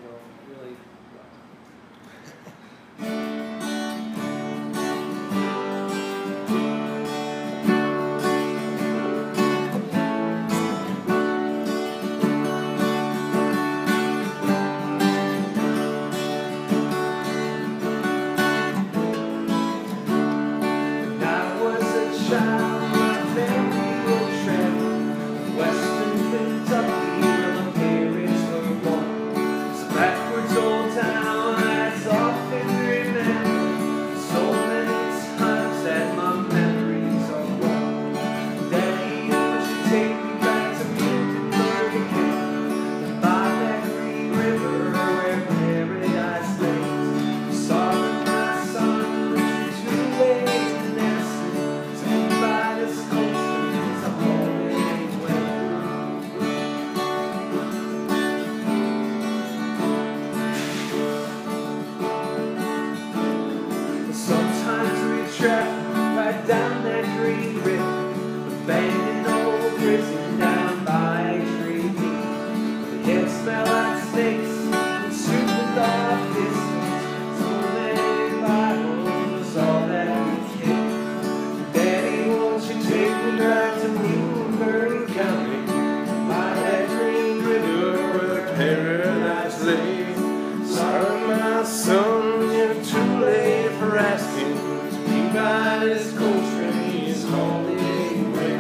go really well. Right down that green river, abandoned old prison down by a tree. The heads smell like snakes and soup with off distance. So many Bibles, all that we take. Daddy, won't you take me back to Newburgh County, by that green river where paradise lay? Sorry, my son, you're too late for asking. By this Coltrane's holy way.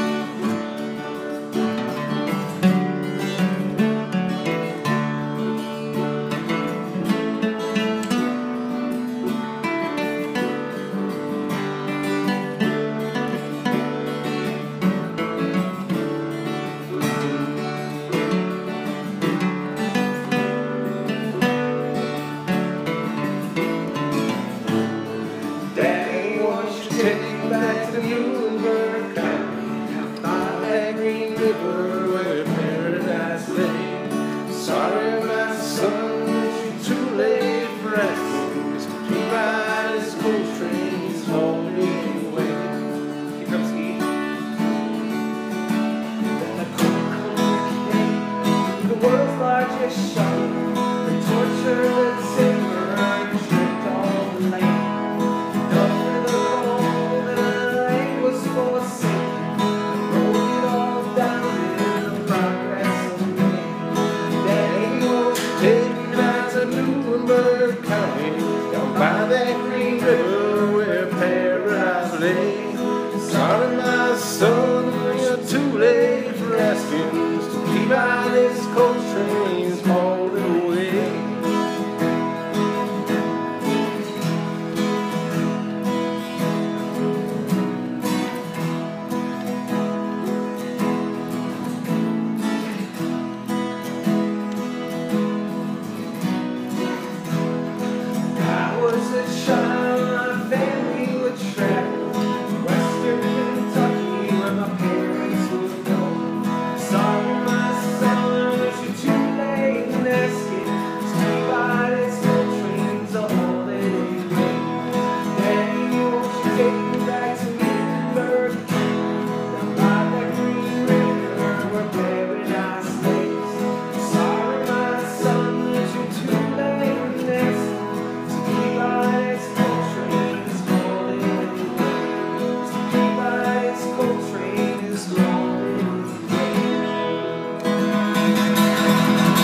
Take me back to Newburgh County, by that green river where paradise lay. Sorry, my son, you're too late for asking. Just keep by this Coltrane's holy way. Here comes he. Then the cool came, the world's largest show. The torture that silver stripped all the land. Newburgh County, down by that green river where paradise lay. Sorry, my son, you're too late for asking. Just keep by this Coltrane's holding away. A child, my family would travel Western Kentucky where my parents would go. Sorry, my son, you're too late in asking. Stay by this Coltrane's all that they made. Daddy, won't you take me back to Newburgh County, down by that green river where paradise lays? Sorry, my son, you're too late in asking.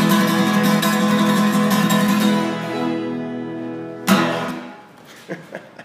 Ha ha.